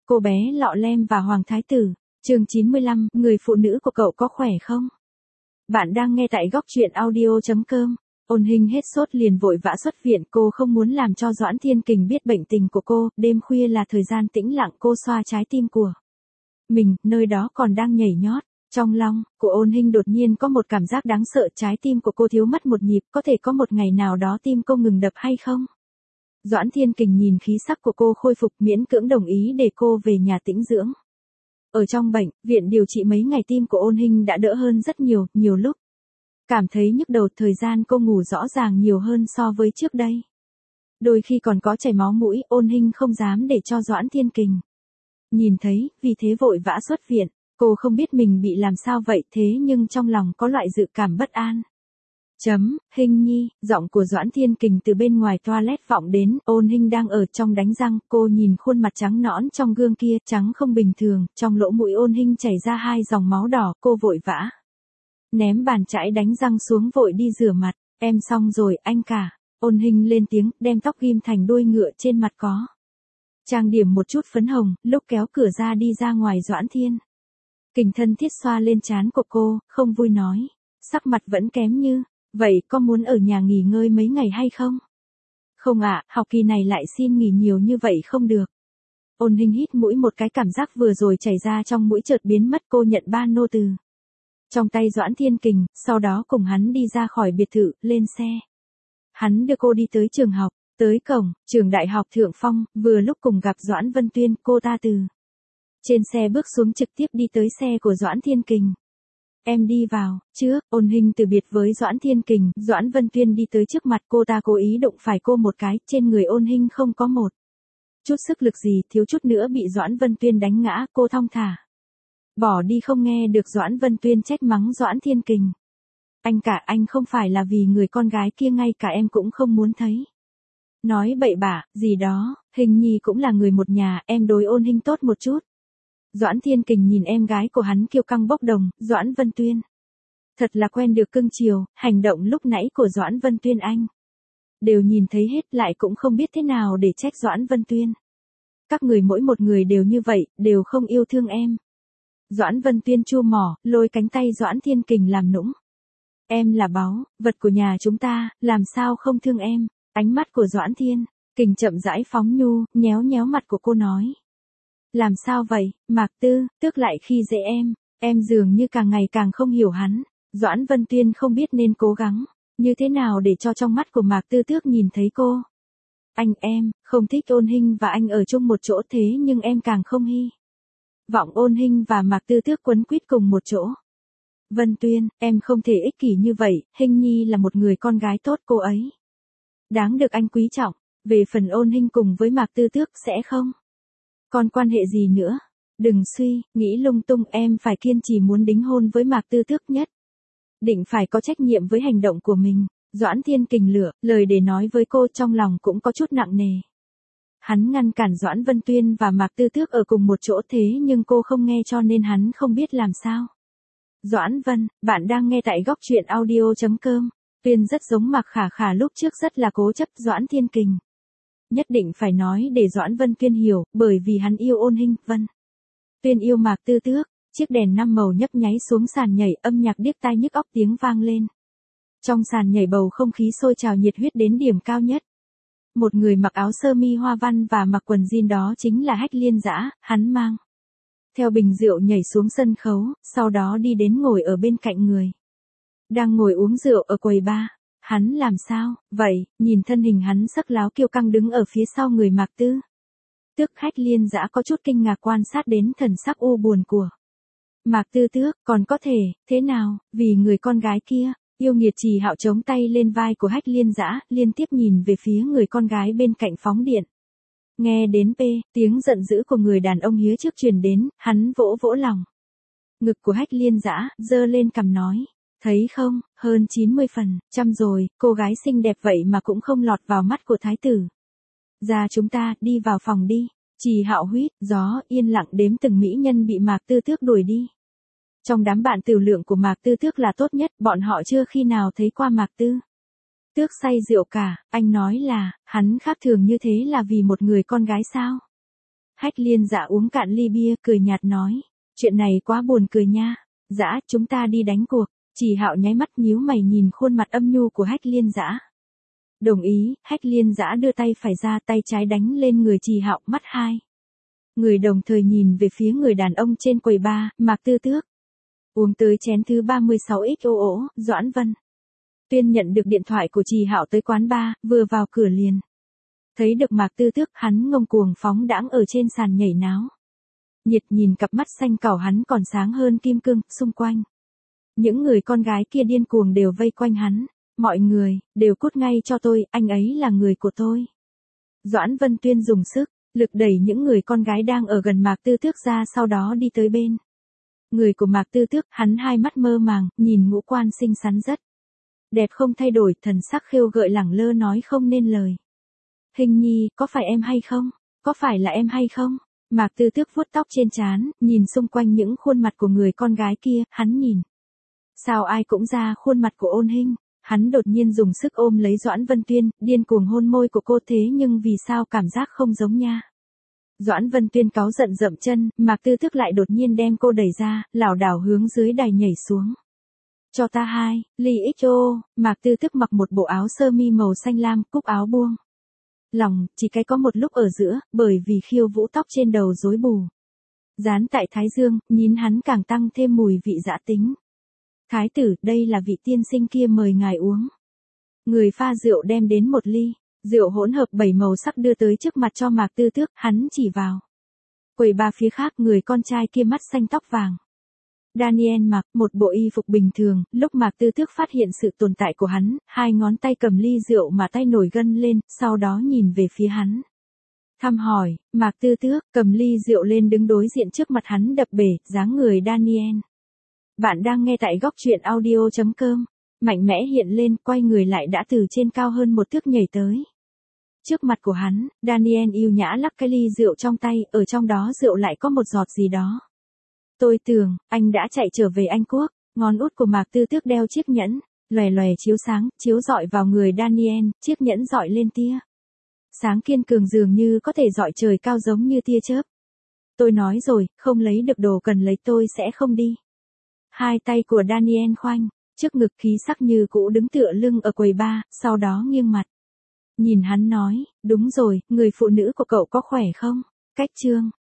cô bé lọ lem và Hoàng Thái Tử. Chương 95, người phụ nữ của cậu có khỏe không? Bạn đang nghe tại góc truyện audio.com. Ôn Hinh hết sốt liền vội vã xuất viện, cô không muốn làm cho Doãn Thiên Kình biết bệnh tình của cô, đêm khuya là thời gian tĩnh lặng, cô xoa trái tim của mình, nơi đó còn đang nhảy nhót. Trong lòng của Ôn Hinh đột nhiên có một cảm giác đáng sợ, trái tim của cô thiếu mất một nhịp, có thể có một ngày nào đó tim cô ngừng đập hay không? Doãn Thiên Kình nhìn khí sắc của cô khôi phục, miễn cưỡng đồng ý để cô về nhà tĩnh dưỡng. Ở trong bệnh viện điều trị mấy ngày, tim của Ôn Hinh đã đỡ hơn rất nhiều, nhiều lúc cảm thấy nhức đầu, thời gian cô ngủ rõ ràng nhiều hơn so với trước đây. Đôi khi còn có chảy máu mũi, Ôn Hinh không dám để cho Doãn Thiên Kình nhìn thấy, vì thế vội vã xuất viện. Cô không biết mình bị làm sao vậy, thế nhưng trong lòng có loại dự cảm bất an. Hinh nhi, giọng của Doãn Thiên Kình từ bên ngoài toilet vọng đến. Ôn Hinh đang ở trong đánh răng, cô nhìn khuôn mặt trắng nõn trong gương kia, trắng không bình thường, trong lỗ mũi Ôn Hinh chảy ra 2 dòng máu đỏ, cô vội vã ném bàn chải đánh răng xuống, vội đi rửa mặt. Em xong rồi, anh cả. Ôn Hinh lên tiếng, đem tóc ghim thành đuôi ngựa, trên mặt có trang điểm một chút phấn hồng, lúc kéo cửa ra đi ra ngoài. Doãn Thiên Kình thân thiết xoa lên trán của cô, không vui nói, sắc mặt vẫn kém như vậy, có muốn ở nhà nghỉ ngơi mấy ngày hay không? Không ạ, học kỳ này lại xin nghỉ nhiều như vậy không được. Ôn Hinh hít mũi một cái, cảm giác vừa rồi chảy ra trong mũi chợt biến mất. Cô nhận ba nô từ trong tay Doãn Thiên Kình, sau đó cùng hắn đi ra khỏi biệt thự, lên xe. Hắn đưa cô đi tới trường học, tới cổng trường đại học Thượng Phong, vừa lúc cùng gặp Doãn Vân Tuyên, cô ta từ trên xe bước xuống, trực tiếp đi tới xe của Doãn Thiên Kình. Em đi vào trước. Ôn Hinh từ biệt với Doãn Thiên Kình, Doãn Vân Tuyên đi tới trước mặt cô ta, cố ý đụng phải cô một cái, trên người Ôn Hinh không có một chút sức lực gì, thiếu chút nữa bị Doãn Vân Tuyên đánh ngã, cô thong thả bỏ đi, không nghe được Doãn Vân Tuyên trách mắng Doãn Thiên Kình. Anh cả, anh không phải là vì người con gái kia, ngay cả em cũng không muốn thấy. Nói bậy bạ gì đó, Hình nhi cũng là người một nhà, em đối Ôn Hinh tốt một chút. Doãn Thiên Kình nhìn em gái của hắn kiêu căng bốc đồng. Doãn Vân Tuyên thật là quen được cưng chiều, hành động lúc nãy của Doãn Vân Tuyên anh đều nhìn thấy hết, lại cũng không biết thế nào để trách Doãn Vân Tuyên. Các người mỗi một người đều như vậy, đều không yêu thương em. Doãn Vân Tuyên chu mỏ, lôi cánh tay Doãn Thiên Kình làm nũng. Em là báu vật của nhà chúng ta, làm sao không thương em? Ánh mắt của Doãn Thiên Kình chậm rãi phóng nhu, nhéo nhéo mặt của cô nói. Làm sao vậy, Mạc Tư, Tước lại khi dễ em dường như càng ngày càng không hiểu hắn. Doãn Vân Tuyên không biết nên cố gắng như thế nào để cho trong mắt của Mạc Tư Tước nhìn thấy cô. Em không thích Ôn Hinh và anh ở chung một chỗ, thế nhưng em càng không hy vọng Ôn Hinh và Mạc Tư Tước quấn quýt cùng một chỗ. Vân Tuyên, em không thể ích kỷ như vậy, Hinh nhi là một người con gái tốt, cô ấy đáng được anh quý trọng. Về phần Ôn Hinh cùng với Mạc Tư Tước sẽ không còn quan hệ gì nữa. Đừng suy nghĩ lung tung, em phải kiên trì muốn đính hôn với Mạc Tư Tước, nhất định phải có trách nhiệm với hành động của mình. Doãn Thiên Kình lựa lời để nói với cô, trong lòng cũng có chút nặng nề. Hắn ngăn cản Doãn Vân Tuyên và Mạc Tư Tước ở cùng một chỗ, thế nhưng cô không nghe cho nên hắn không biết làm sao. Doãn Vân, bạn đang nghe tại góc truyện audio.com. Tuyên rất giống Mạc Khả Khả lúc trước, rất là cố chấp. Doãn Thiên Kình nhất định phải nói để Doãn Vân Tuyên hiểu, bởi vì hắn yêu Ôn Hinh. Vân Tuyên yêu Mạc Tư Tước. Chiếc đèn 5 màu nhấp nháy xuống sàn nhảy, âm nhạc điếc tai nhức óc tiếng vang lên. Trong sàn nhảy bầu không khí sôi trào nhiệt huyết đến điểm cao nhất. Một người mặc áo sơ mi hoa văn và mặc quần jean, đó chính là Hách Liên Dã, hắn mang theo bình rượu nhảy xuống sân khấu, sau đó đi đến ngồi ở bên cạnh người đang ngồi uống rượu ở quầy bar. Hắn làm sao vậy? Nhìn thân hình hắn sắc láo kiêu căng đứng ở phía sau người Mạc Tư Tước, Hách Liên Dã có chút kinh ngạc quan sát đến thần sắc u buồn của Mạc Tư Tước. Còn có thể thế nào, vì người con gái kia. Yêu nghiệt. Trì Hạo chống tay lên vai của Hách Liên Dã, liên tiếp nhìn về phía người con gái bên cạnh phóng điện. Nghe đến tiếng giận dữ của người đàn ông hía trước truyền đến, hắn vỗ vỗ lòng ngực của Hách Liên Dã, giơ lên cằm nói. Thấy không, hơn 90% rồi, cô gái xinh đẹp vậy mà cũng không lọt vào mắt của thái tử. Ra chúng ta, đi vào phòng đi. Trì Hạo huýt gió, yên lặng đếm từng mỹ nhân bị Mạc Tư Tước đuổi đi. Trong đám bạn tiểu lượng của Mạc Tư Tước là tốt nhất, bọn họ chưa khi nào thấy qua Mạc Tư Tước say rượu cả. Anh nói là, hắn khác thường như thế là vì một người con gái sao? Hách Liên Dạ uống cạn ly bia, cười nhạt nói. Chuyện này quá buồn cười nha. Dã, chúng ta đi đánh cuộc. Trì Hạo nháy mắt nhíu mày nhìn khuôn mặt âm nhu của Hách Liên Dã. Đồng ý, Hách Liên Dã đưa tay phải ra, tay trái đánh lên người Trì Hạo, mắt hai người đồng thời nhìn về phía người đàn ông trên quầy bar, Mạc Tư Tước. Uống tới chén thứ 36XOO, Doãn Vân Tuyên nhận được điện thoại của Trì Hạo tới quán bar, vừa vào cửa liền thấy được Mạc Tư Tước, hắn ngông cuồng phóng đãng ở trên sàn nhảy náo. Nhiệt nhìn cặp mắt xanh cảo hắn còn sáng hơn kim cương, xung quanh những người con gái kia điên cuồng đều vây quanh hắn. Mọi người, đều cút ngay cho tôi, anh ấy là người của tôi. Doãn Vân Tuyên dùng sức lực đẩy những người con gái đang ở gần Mạc Tư Tước ra, sau đó đi tới bên người của Mạc Tư Tước, hắn hai mắt mơ màng, nhìn ngũ quan xinh xắn rất đẹp không thay đổi, thần sắc khêu gợi lẳng lơ nói không nên lời. Hình nhi, có phải em hay không? Có phải là em hay không? Mạc Tư Tước vuốt tóc trên trán, nhìn xung quanh những khuôn mặt của người con gái kia, hắn nhìn. Sao ai cũng ra khuôn mặt của Ôn Hinh, hắn đột nhiên dùng sức ôm lấy Doãn Vân Tuyên, điên cuồng hôn môi của cô, thế nhưng vì sao cảm giác không giống nha. Doãn Vân Tuyên cáu giận dậm chân, Mạc Tư Tước lại đột nhiên đem cô đẩy ra, lảo đảo hướng dưới đài nhảy xuống. Cho ta hai, ly XO, Mạc Tư Tước mặc một bộ áo sơ mi màu xanh lam, cúc áo buông lòng, chỉ cái có một lúc ở giữa, bởi vì khiêu vũ tóc trên đầu rối bù dán tại thái dương, nhìn hắn càng tăng thêm mùi vị dã tính. Thái tử, đây là vị tiên sinh kia mời ngài uống. Người pha rượu đem đến một ly rượu hỗn hợp 7 màu sắc đưa tới trước mặt cho Mạc Tư Tước, hắn chỉ vào quầy bar phía khác, người con trai kia mắt xanh tóc vàng. Daniel mặc một bộ y phục bình thường, lúc Mạc Tư Tước phát hiện sự tồn tại của hắn, hai ngón tay cầm ly rượu mà tay nổi gân lên, sau đó nhìn về phía hắn. Thăm hỏi, Mạc Tư Tước cầm ly rượu lên đứng đối diện trước mặt hắn đập bể, dáng người Daniel. Bạn đang nghe tại góc truyện audio.com. Mạnh mẽ hiện lên, quay người lại đã từ trên cao hơn một thước nhảy tới. Trước mặt của hắn, Daniel yêu nhã lắc cái ly rượu trong tay, ở trong đó rượu lại có một giọt gì đó. Tôi tưởng, anh đã chạy trở về Anh Quốc. Ngón út của Mạc Tư Tước đeo chiếc nhẫn, lòe lòe chiếu sáng, chiếu rọi vào người Daniel, chiếc nhẫn rọi lên tia sáng kiên cường dường như có thể rọi trời cao giống như tia chớp. Tôi nói rồi, không lấy được đồ cần lấy tôi sẽ không đi. Hai tay của Daniel khoanh trước ngực, khí sắc như cũ đứng tựa lưng ở quầy bar, sau đó nghiêng mặt nhìn hắn nói, đúng rồi, người phụ nữ của cậu có khỏe không? Cách chương